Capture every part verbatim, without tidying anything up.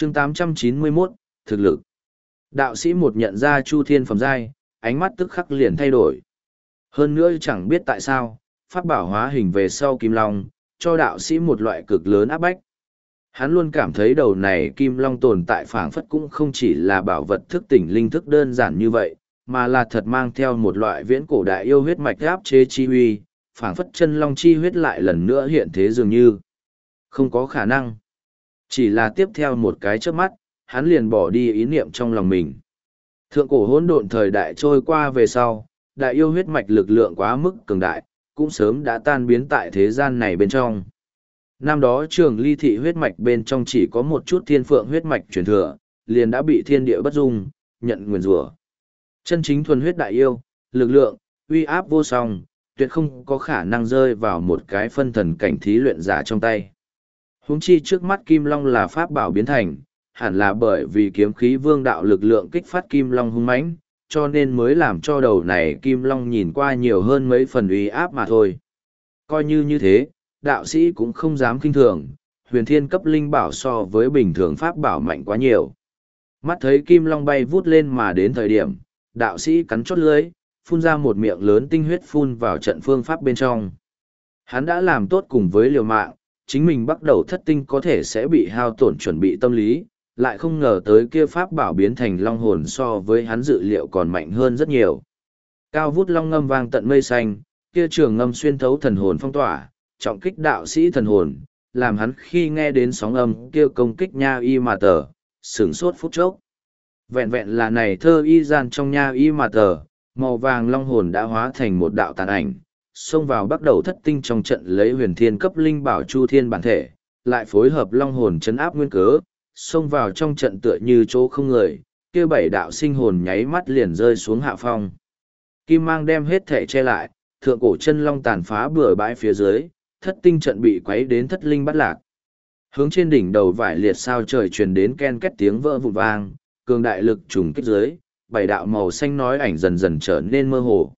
chương tám trăm chín mươi mốt, thực lực. Đạo sĩ một nhận ra Chu Thiên phẩm giai, ánh mắt tức khắc liền thay đổi. Hơn nữa chẳng biết tại sao, pháp bảo hóa hình về sau Kim Long, cho đạo sĩ một loại cực lớn áp bách. Hắn luôn cảm thấy đầu này Kim Long tồn tại phảng phất cũng không chỉ là bảo vật thức tỉnh linh thức đơn giản như vậy, mà là thật mang theo một loại viễn cổ đại yêu huyết mạch áp chế chi huy, phảng phất chân long chi huyết lại lần nữa hiện thế dường như. Không có khả năng. Chỉ là tiếp theo một cái chớp mắt, hắn liền bỏ đi ý niệm trong lòng mình. Thượng cổ hỗn độn thời đại trôi qua về sau, đại yêu huyết mạch lực lượng quá mức cường đại, cũng sớm đã tan biến tại thế gian này bên trong. Năm đó trường ly thị huyết mạch bên trong chỉ có một chút thiên phượng huyết mạch truyền thừa, liền đã bị thiên địa bất dung, nhận nguyền rủa. Chân chính thuần huyết đại yêu, lực lượng, uy áp vô song, tuyệt không có khả năng rơi vào một cái phân thần cảnh thí luyện giả trong tay. Huống chi trước mắt Kim Long là pháp bảo biến thành, hẳn là bởi vì kiếm khí vương đạo lực lượng kích phát Kim Long hung mãnh, cho nên mới làm cho đầu này Kim Long nhìn qua nhiều hơn mấy phần uy áp mà thôi. Coi như như thế, đạo sĩ cũng không dám kinh thường, huyền thiên cấp linh bảo so với bình thường pháp bảo mạnh quá nhiều. Mắt thấy Kim Long bay vút lên mà đến thời điểm, đạo sĩ cắn chốt lưới, phun ra một miệng lớn tinh huyết phun vào trận phương pháp bên trong. Hắn đã làm tốt cùng với liều mạng, chính mình bắt đầu thất tinh có thể sẽ bị hao tổn chuẩn bị tâm lý, lại không ngờ tới kia pháp bảo biến thành long hồn so với hắn dự liệu còn mạnh hơn rất nhiều. Cao vút long ngâm vang tận mây xanh, kia trường ngâm xuyên thấu thần hồn phong tỏa, trọng kích đạo sĩ thần hồn, làm hắn khi nghe đến sóng âm kia công kích nha y mà tờ, sửng sốt phút chốc. Vẹn vẹn là này thơ y gian trong nha y mà tờ, màu vàng long hồn đã hóa thành một đạo tàn ảnh, xông vào bắt đầu thất tinh trong trận lấy huyền thiên cấp linh bảo Chu Thiên bản thể, lại phối hợp long hồn chấn áp nguyên cớ, xông vào trong trận tựa như chỗ không người, kia bảy đạo sinh hồn nháy mắt liền rơi xuống hạ phong. Kim mang đem hết thể che lại, thượng cổ chân long tàn phá bừa bãi phía dưới, thất tinh trận bị quấy đến thất linh bắt lạc. Hướng trên đỉnh đầu vải liệt sao trời truyền đến ken két tiếng vỡ vụn vang, cường đại lực trùng kích dưới, bảy đạo màu xanh nói ảnh dần dần trở nên mơ hồ.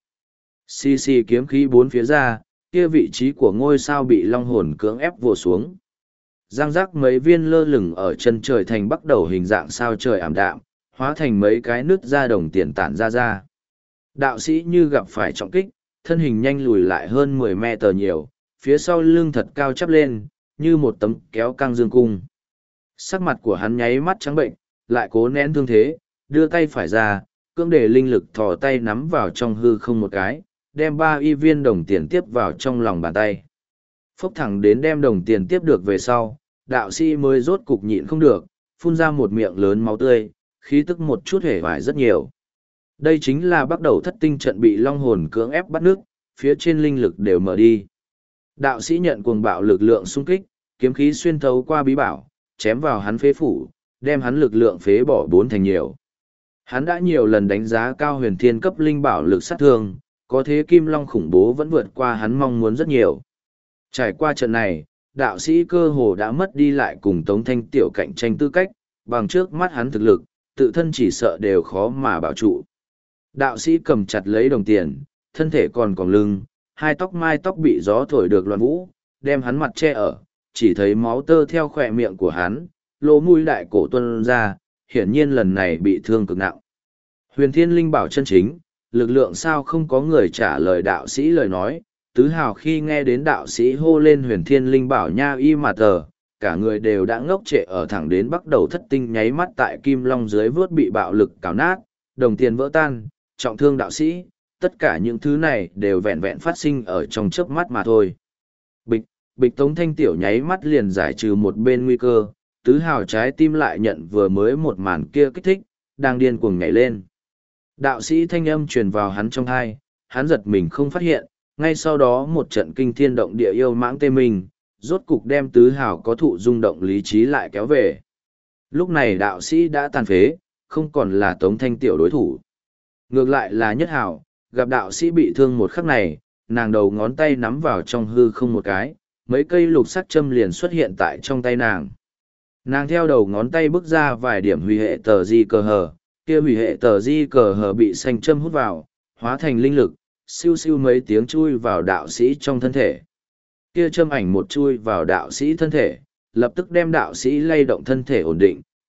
Xì xì kiếm khí bốn phía ra, kia vị trí của ngôi sao bị long hồn cưỡng ép vồ xuống. Giang giác mấy viên lơ lửng ở chân trời thành bắt đầu hình dạng sao trời ảm đạm, hóa thành mấy cái nứt ra đồng tiền tản ra ra. Đạo sĩ như gặp phải trọng kích, thân hình nhanh lùi lại hơn mười mét tờ nhiều, phía sau lưng thật cao chắp lên, như một tấm kéo căng dương cung. Sắc mặt của hắn nháy mắt trắng bệnh, lại cố nén thương thế, đưa tay phải ra, cưỡng để linh lực thò tay nắm vào trong hư không một cái, đem ba y viên đồng tiền tiếp vào trong lòng bàn tay. Phốc thẳng đến đem đồng tiền tiếp được về sau, đạo sĩ mới rốt cục nhịn không được, phun ra một miệng lớn máu tươi, khí tức một chút hể vải rất nhiều. Đây chính là bắt đầu thất tinh trận bị long hồn cưỡng ép bắt nước, phía trên linh lực đều mở đi. Đạo sĩ nhận cuồng bạo lực lượng xung kích, kiếm khí xuyên thấu qua bí bảo, chém vào hắn phế phủ, đem hắn lực lượng phế bỏ bốn thành nhiều. Hắn đã nhiều lần đánh giá cao huyền thiên cấp linh bảo lực sát thương, có thế Kim Long khủng bố vẫn vượt qua hắn mong muốn rất nhiều. Trải qua trận này, đạo sĩ cơ hồ đã mất đi lại cùng Tống Thanh Tiểu cạnh tranh tư cách, bằng trước mắt hắn thực lực, tự thân chỉ sợ đều khó mà bảo trụ. Đạo sĩ cầm chặt lấy đồng tiền, thân thể còn còn lưng, hai tóc mai tóc bị gió thổi được loạn vũ, đem hắn mặt che ở, chỉ thấy máu tơ theo khỏe miệng của hắn, lỗ mũi đại cổ tuân ra, hiển nhiên lần này bị thương cực nặng. Huyền Thiên Linh bảo chân chính, lực lượng sao không có người trả lời đạo sĩ lời nói, tứ hào khi nghe đến đạo sĩ hô lên Huyền Thiên Linh bảo nha y mà tờ, cả người đều đã ngốc trệ ở thẳng đến bắt đầu thất tinh nháy mắt tại kim long dưới vớt bị bạo lực cào nát, đồng tiền vỡ tan, trọng thương đạo sĩ, tất cả những thứ này đều vẹn vẹn phát sinh ở trong chớp mắt mà thôi. Bịch, bịch Tống Thanh Tiểu nháy mắt liền giải trừ một bên nguy cơ, tứ hào trái tim lại nhận vừa mới một màn kia kích thích, đang điên cuồng nhảy lên. Đạo sĩ thanh âm truyền vào hắn trong thai, hắn giật mình không phát hiện, ngay sau đó một trận kinh thiên động địa yêu mãng tê mình, rốt cục đem tứ hào có thụ rung động lý trí lại kéo về. Lúc này đạo sĩ đã tàn phế, không còn là Tống Thanh Tiểu đối thủ. Ngược lại là Nhất Hào, gặp đạo sĩ bị thương một khắc này, nàng đầu ngón tay nắm vào trong hư không một cái, mấy cây lục sắc châm liền xuất hiện tại trong tay nàng. Nàng theo đầu ngón tay bước ra vài điểm hủy hệ tờ di cờ hờ, kia hủy hệ tờ di cờ hờ bị xanh châm hút vào, hóa thành linh lực, siêu siêu mấy tiếng chui vào đạo sĩ trong thân thể. Kia châm ảnh một chui vào đạo sĩ thân thể, lập tức đem đạo sĩ lay động thân thể ổn định,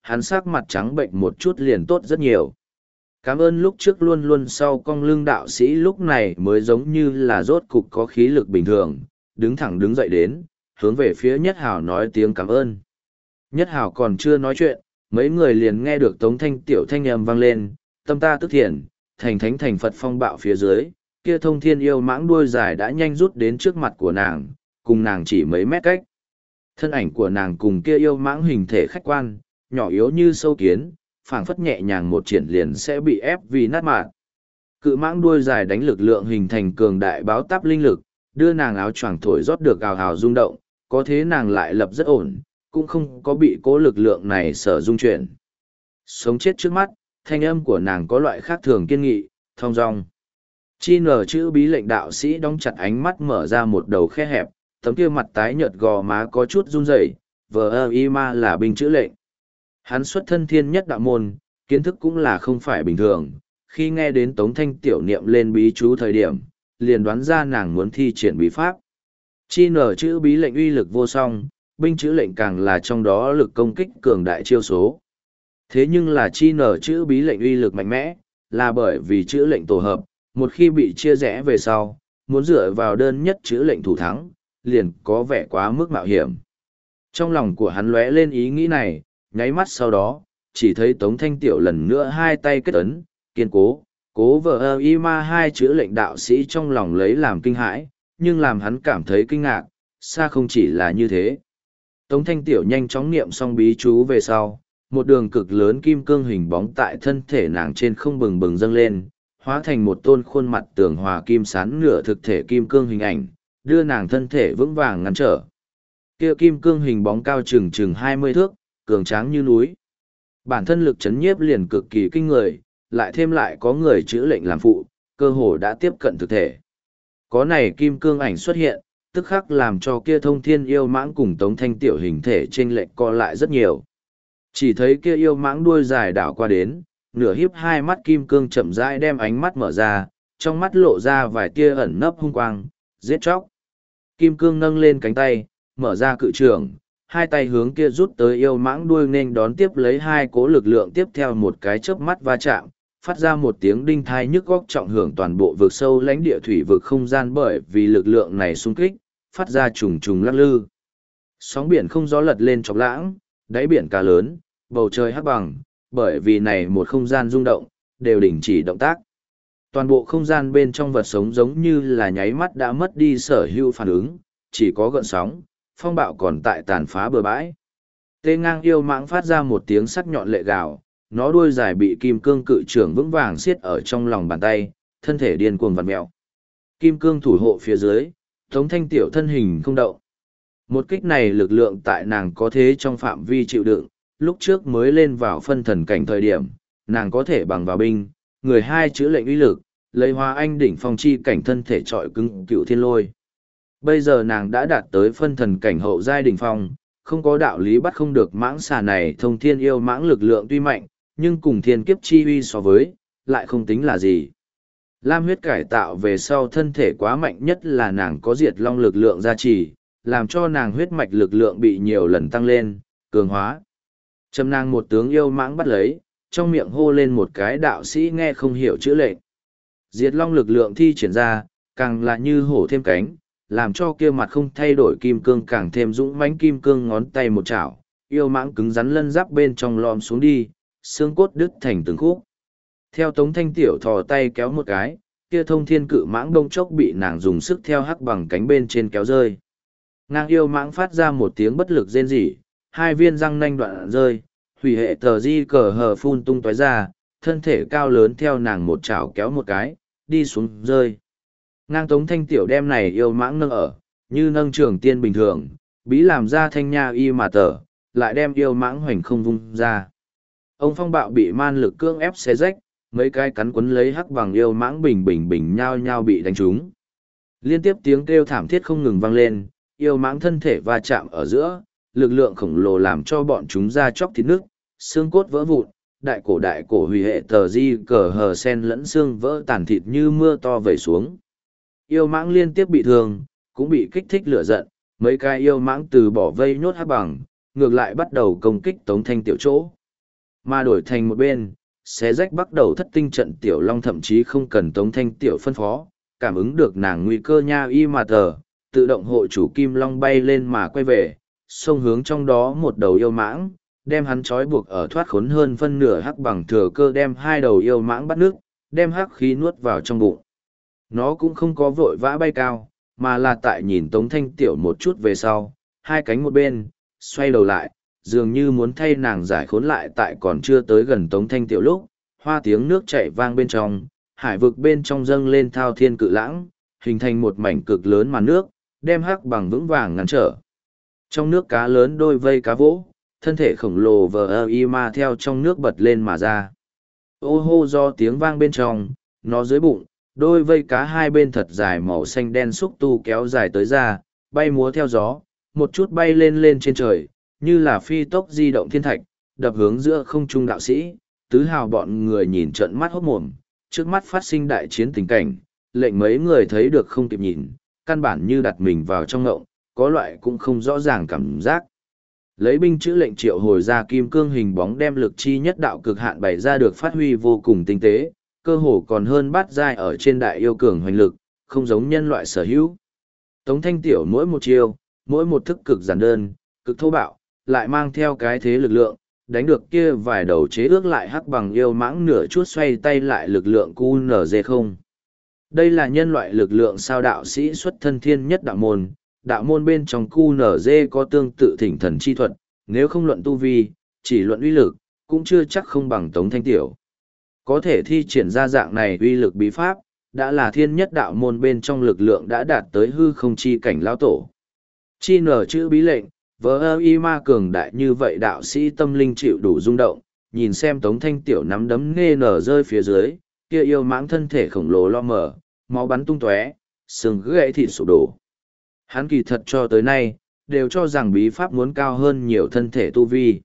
hắn sắc mặt trắng bệnh một chút liền tốt rất nhiều. Cảm ơn lúc trước luôn luôn sau cong lưng đạo sĩ lúc này mới giống như là rốt cục có khí lực bình thường, đứng thẳng đứng dậy đến, hướng về phía Nhất Hào nói tiếng cảm ơn. Nhất Hào còn chưa nói chuyện, mấy người liền nghe được Tống Thanh tiểu thanh âm vang lên, tâm ta tức thiện, thành thánh thành Phật phong bạo phía dưới, kia thông thiên yêu mãng đuôi dài đã nhanh rút đến trước mặt của nàng, cùng nàng chỉ mấy mét cách. Thân ảnh của nàng cùng kia yêu mãng hình thể khách quan, nhỏ yếu như sâu kiến, phảng phất nhẹ nhàng một triển liền sẽ bị ép vì nát mạt. Cự mãng đuôi dài đánh lực lượng hình thành cường đại báo táp linh lực, đưa nàng áo choàng thổi rót được ào ào rung động, có thế nàng lại lập rất ổn, cũng không có bị cố lực lượng này sở dung chuyển. Sống chết trước mắt, thanh âm của nàng có loại khác thường kiên nghị, thong dong. Chi nở chữ bí lệnh đạo sĩ đóng chặt ánh mắt mở ra một đầu khe hẹp, tấm kia mặt tái nhợt gò má có chút run rẩy, vờ ơ y ma là binh chữ lệnh. Hắn xuất thân thiên nhất đạo môn, kiến thức cũng là không phải bình thường, khi nghe đến Tống Thanh tiểu niệm lên bí chú thời điểm, liền đoán ra nàng muốn thi triển bí pháp. Chi nở chữ bí lệnh uy lực vô song, binh chữ lệnh càng là trong đó lực công kích cường đại chiêu số. Thế nhưng là chi nở chữ bí lệnh uy lực mạnh mẽ, là bởi vì chữ lệnh tổ hợp, một khi bị chia rẽ về sau, muốn dựa vào đơn nhất chữ lệnh thủ thắng, liền có vẻ quá mức mạo hiểm. Trong lòng của hắn lóe lên ý nghĩ này, nháy mắt sau đó, chỉ thấy Tống Thanh Tiểu lần nữa hai tay kết ấn, kiên cố, cố vợ ơ y ma hai chữ lệnh đạo sĩ trong lòng lấy làm kinh hãi, nhưng làm hắn cảm thấy kinh ngạc, xa không chỉ là như thế. Tống Thanh Tiểu nhanh chóng niệm xong bí chú về sau, một đường cực lớn kim cương hình bóng tại thân thể nàng trên không bừng bừng dâng lên, hóa thành một tôn khuôn mặt tường hòa kim sán nửa thực thể kim cương hình ảnh, đưa nàng thân thể vững vàng ngăn trở. Kia kim cương hình bóng cao chừng chừng hai mươi thước, cường tráng như núi. Bản thân lực chấn nhiếp liền cực kỳ kinh người, lại thêm lại có người chữ lệnh làm phụ, cơ hồ đã tiếp cận thực thể. Có này kim cương ảnh xuất hiện, tức khắc làm cho kia thông thiên yêu mãng cùng Tống Thanh tiểu hình thể chênh lệch co lại rất nhiều. Chỉ thấy kia yêu mãng đuôi dài đảo qua đến, nửa hiếp hai mắt kim cương chậm rãi đem ánh mắt mở ra, trong mắt lộ ra vài tia ẩn nấp hung quang, giết chóc. Kim cương nâng lên cánh tay, mở ra cự trường, hai tay hướng kia rút tới yêu mãng đuôi nên đón tiếp lấy hai cố lực lượng tiếp theo một cái chớp mắt va chạm, phát ra một tiếng đinh thai nhức góc trọng hưởng toàn bộ vực sâu lãnh địa thủy vực không gian bởi vì lực lượng này xung kích, phát ra trùng trùng lắc lư. Sóng biển không gió lật lên chọc lãng, đáy biển cá lớn, bầu trời hắc bằng, bởi vì này một không gian rung động, đều đình chỉ động tác. Toàn bộ không gian bên trong vật sống giống như là nháy mắt đã mất đi sở hữu phản ứng, chỉ có gợn sóng, phong bạo còn tại tàn phá bờ bãi. Tê ngang yêu mãng phát ra một tiếng sắc nhọn lệ gào, nó đuôi dài bị kim cương cự trưởng vững vàng siết ở trong lòng bàn tay, thân thể điên cuồng vặn mèo. Kim cương thủ hộ phía dưới, Tống Thanh tiểu thân hình không động. Một kích này lực lượng tại nàng có thế trong phạm vi chịu đựng, lúc trước mới lên vào phân thần cảnh thời điểm, nàng có thể bằng vào binh, người hai chữ lệnh uy lực, lấy hóa anh đỉnh phong chi cảnh thân thể trọi cứng cựu thiên lôi. Bây giờ nàng đã đạt tới phân thần cảnh hậu giai đỉnh phong, không có đạo lý bắt không được mãng xà này thông thiên yêu mãng lực lượng tuy mạnh, nhưng cùng thiên kiếp chi uy so với, lại không tính là gì. Lam huyết cải tạo về sau thân thể quá mạnh nhất là nàng có diệt long lực lượng gia trì, làm cho nàng huyết mạch lực lượng bị nhiều lần tăng lên, cường hóa. Châm nàng một tướng yêu mãng bắt lấy, trong miệng hô lên một cái đạo sĩ nghe không hiểu chữ lệnh. Diệt long lực lượng thi triển ra, càng là như hổ thêm cánh, làm cho kia mặt không thay đổi kim cương càng thêm dũng mãnh kim cương ngón tay một chảo, yêu mãng cứng rắn lân giáp bên trong lom xuống đi, xương cốt đứt thành từng khúc. Theo Tống Thanh tiểu thò tay kéo một cái, kia thông thiên cự mãng đông chốc bị nàng dùng sức theo hắc bằng cánh bên trên kéo rơi. Ngang yêu mãng phát ra một tiếng bất lực rên rỉ, hai viên răng nanh đoạn rơi, hủy hệ tờ di cờ hờ phun tung tói ra, thân thể cao lớn theo nàng một chảo kéo một cái, đi xuống rơi. Ngang Tống Thanh tiểu đem này yêu mãng nâng ở, như nâng trường tiên bình thường, bí làm ra thanh nha y mà tở, lại đem yêu mãng hoành không vung ra. Ông phong bạo bị man lực cưỡng ép xé rách, mấy cái cắn quấn lấy hắc bằng yêu mãng bình bình bình nhao nhao bị đánh trúng. Liên tiếp tiếng kêu thảm thiết không ngừng vang lên, yêu mãng thân thể va chạm ở giữa, lực lượng khổng lồ làm cho bọn chúng ra chóc thịt nước, xương cốt vỡ vụn, đại cổ đại cổ hủy hệ tờ di cờ hờ sen lẫn xương vỡ tàn thịt như mưa to vẩy xuống. Yêu mãng liên tiếp bị thương, cũng bị kích thích lửa giận, mấy cái yêu mãng từ bỏ vây nhốt hắc bằng, ngược lại bắt đầu công kích Tống Thanh tiểu chỗ. Mà đổi thành một bên, xé rách bắt đầu thất tinh trận tiểu long thậm chí không cần Tống Thanh Tiểu phân phó, cảm ứng được nàng nguy cơ nha y mà tờ, tự động hộ chủ kim long bay lên mà quay về, xông hướng trong đó một đầu yêu mãng, đem hắn trói buộc ở thoát khốn hơn phân nửa hắc bằng thừa cơ đem hai đầu yêu mãng bắt nước, đem hắc khí nuốt vào trong bụng. Nó cũng không có vội vã bay cao, mà là tại nhìn Tống Thanh Tiểu một chút về sau, hai cánh một bên, xoay đầu lại, dường như muốn thay nàng giải khốn lại tại còn chưa tới gần Tống Thanh Tiểu lúc, hoa tiếng nước chảy vang bên trong, hải vực bên trong dâng lên thao thiên cự lãng, hình thành một mảnh cực lớn màn nước, đem hắc bằng vững vàng ngăn trở. Trong nước cá lớn đôi vây cá vỗ, thân thể khổng lồ vờ ơ y ma theo trong nước bật lên mà ra. Ô hô do tiếng vang bên trong, nó dưới bụng, đôi vây cá hai bên thật dài màu xanh đen xúc tu kéo dài tới ra, bay múa theo gió, một chút bay lên lên trên trời, như là phi tốc di động thiên thạch, đập hướng giữa không trung đạo sĩ, tứ hào bọn người nhìn trận mắt hốt mồm, trước mắt phát sinh đại chiến tình cảnh, lệnh mấy người thấy được không kịp nhìn, căn bản như đặt mình vào trong ngộng, có loại cũng không rõ ràng cảm giác. Lấy binh chữ lệnh triệu hồi ra kim cương hình bóng đem lực chi nhất đạo cực hạn bày ra được phát huy vô cùng tinh tế, cơ hồ còn hơn bát giai ở trên đại yêu cường hoành lực, không giống nhân loại sở hữu. Tống Thanh Tiểu mỗi một chiêu, mỗi một thức cực giản đơn, cực thô bạo, lại mang theo cái thế lực lượng, đánh được kia vài đầu chế ước lại hắc bằng yêu mãng nửa chút xoay tay lại lực lượng cu nở dê không. Đây là nhân loại lực lượng sao đạo sĩ xuất thân thiên nhất đạo môn, đạo môn bên trong cu nở dê có tương tự thỉnh thần chi thuật, nếu không luận tu vi, chỉ luận uy lực, cũng chưa chắc không bằng Tống Thanh Tiểu. Có thể thi triển ra dạng này uy lực bí pháp, đã là thiên nhất đạo môn bên trong lực lượng đã đạt tới hư không chi cảnh lao tổ. Chi nở chữ bí lệnh, vỡ ơ y ma cường đại như vậy đạo sĩ tâm linh chịu đủ rung động, nhìn xem Tống Thanh Tiểu nắm đấm nghe nở rơi phía dưới, kia yêu mãng thân thể khổng lồ lo mở, máu bắn tung tóe, xương gãy thịt sụp đổ. Hắn kỳ thật cho tới nay, đều cho rằng bí pháp muốn cao hơn nhiều thân thể tu vi.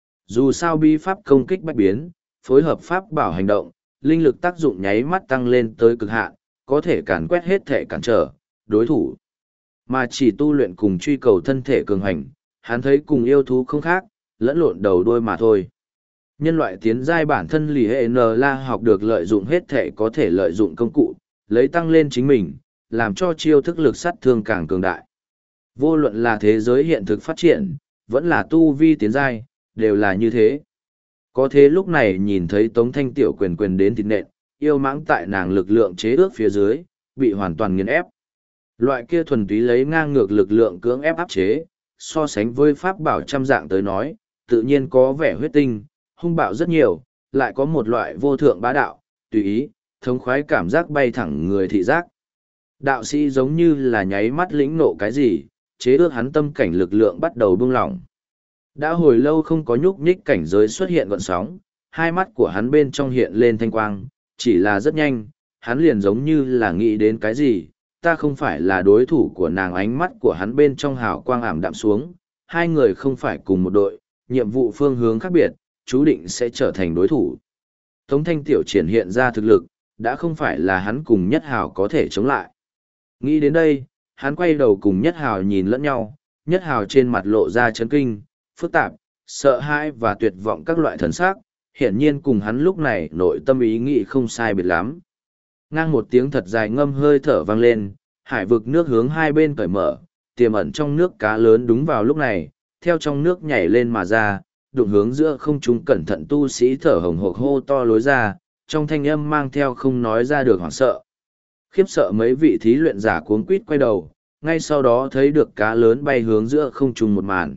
Dù sao bí pháp công kích bách biến, phối hợp pháp bảo hành động, linh lực tác dụng nháy mắt tăng lên tới cực hạn, có thể càn quét hết thể cản trở, đối thủ. Mà chỉ tu luyện cùng truy cầu thân thể cường hành, hắn thấy cùng yêu thú không khác, lẫn lộn đầu đuôi mà thôi. Nhân loại tiến giai bản thân lì hệ N la học được lợi dụng hết thể có thể lợi dụng công cụ, lấy tăng lên chính mình, làm cho chiêu thức lực sát thương càng cường đại. Vô luận là thế giới hiện thực phát triển, vẫn là tu vi tiến giai, đều là như thế. Có thế lúc này nhìn thấy Tống Thanh Tiểu quyền quyền đến thịt nện, yêu mãng tại nàng lực lượng chế ước phía dưới, bị hoàn toàn nghiền ép. Loại kia thuần túy lấy ngang ngược lực lượng cưỡng ép áp chế, so sánh với pháp bảo trăm dạng tới nói, tự nhiên có vẻ huyết tinh, hung bạo rất nhiều, lại có một loại vô thượng bá đạo, tùy ý, thống khoái cảm giác bay thẳng người thị giác. Đạo sĩ giống như là nháy mắt lĩnh nộ cái gì, chế ước hắn tâm cảnh lực lượng bắt đầu buông lỏng. Đã hồi lâu không có nhúc nhích cảnh giới xuất hiện gọn sóng, hai mắt của hắn bên trong hiện lên thanh quang, chỉ là rất nhanh, hắn liền giống như là nghĩ đến cái gì, ta không phải là đối thủ của nàng, ánh mắt của hắn bên trong hào quang ảm đạm xuống, hai người không phải cùng một đội, nhiệm vụ phương hướng khác biệt, chú định sẽ trở thành đối thủ. Tống Thanh Tiểu triển hiện ra thực lực, đã không phải là hắn cùng Nhất Hào có thể chống lại. Nghĩ đến đây, hắn quay đầu cùng Nhất Hào nhìn lẫn nhau, Nhất Hào trên mặt lộ ra chấn kinh, phức tạp, sợ hãi và tuyệt vọng các loại thần sắc, hiển nhiên cùng hắn lúc này nội tâm ý nghĩ không sai biệt lắm. Ngang một tiếng thật dài ngâm hơi thở vang lên, hải vực nước hướng hai bên cởi mở, tiềm ẩn trong nước cá lớn đúng vào lúc này, theo trong nước nhảy lên mà ra, đụng hướng giữa không trung cẩn thận tu sĩ thở hồng hộc hô to lối ra, trong thanh âm mang theo không nói ra được hoảng sợ. Khiếp sợ mấy vị thí luyện giả cuống quýt quay đầu, ngay sau đó thấy được cá lớn bay hướng giữa không trung một màn.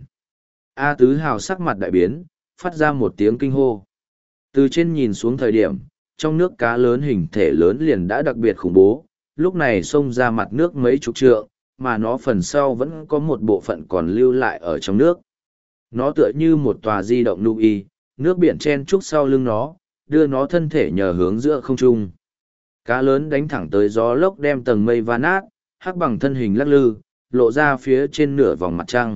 A Tứ Hào sắc mặt đại biến, phát ra một tiếng kinh hô. Từ trên nhìn xuống thời điểm, trong nước cá lớn hình thể lớn liền đã đặc biệt khủng bố, lúc này xông ra mặt nước mấy chục trượng, mà nó phần sau vẫn có một bộ phận còn lưu lại ở trong nước. Nó tựa như một tòa di động nu y, nước biển chen trúc sau lưng nó, đưa nó thân thể nhờ hướng giữa không trung. Cá lớn đánh thẳng tới gió lốc đem tầng mây va nát, hắc bằng thân hình lắc lư, lộ ra phía trên nửa vòng mặt trăng.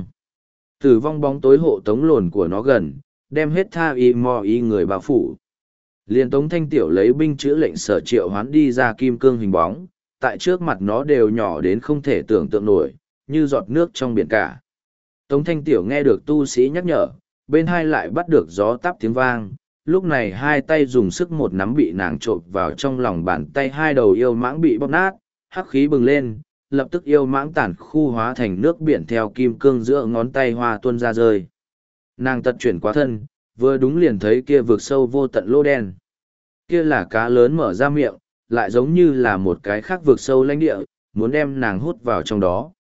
Tử vong bóng tối hộ tống lồn của nó gần, đem hết tha y mò y người bao phủ. Liên Tống Thanh Tiểu lấy binh chữ lệnh sở triệu hoán đi ra kim cương hình bóng, tại trước mặt nó đều nhỏ đến không thể tưởng tượng nổi, như giọt nước trong biển cả. Tống Thanh Tiểu nghe được tu sĩ nhắc nhở, bên hai lại bắt được gió táp tiếng vang, lúc này hai tay dùng sức một nắm bị nàng trộm vào trong lòng bàn tay, hai đầu yêu mãng bị bóp nát, hắc khí bừng lên, lập tức yêu mãng tản khu hóa thành nước biển theo kim cương giữa ngón tay hoa tuôn ra rơi. Nàng tật chuyển quá thân, vừa đúng liền thấy kia vực sâu vô tận lỗ đen. Kia là cá lớn mở ra miệng, lại giống như là một cái khác vực sâu lãnh địa, muốn đem nàng hút vào trong đó.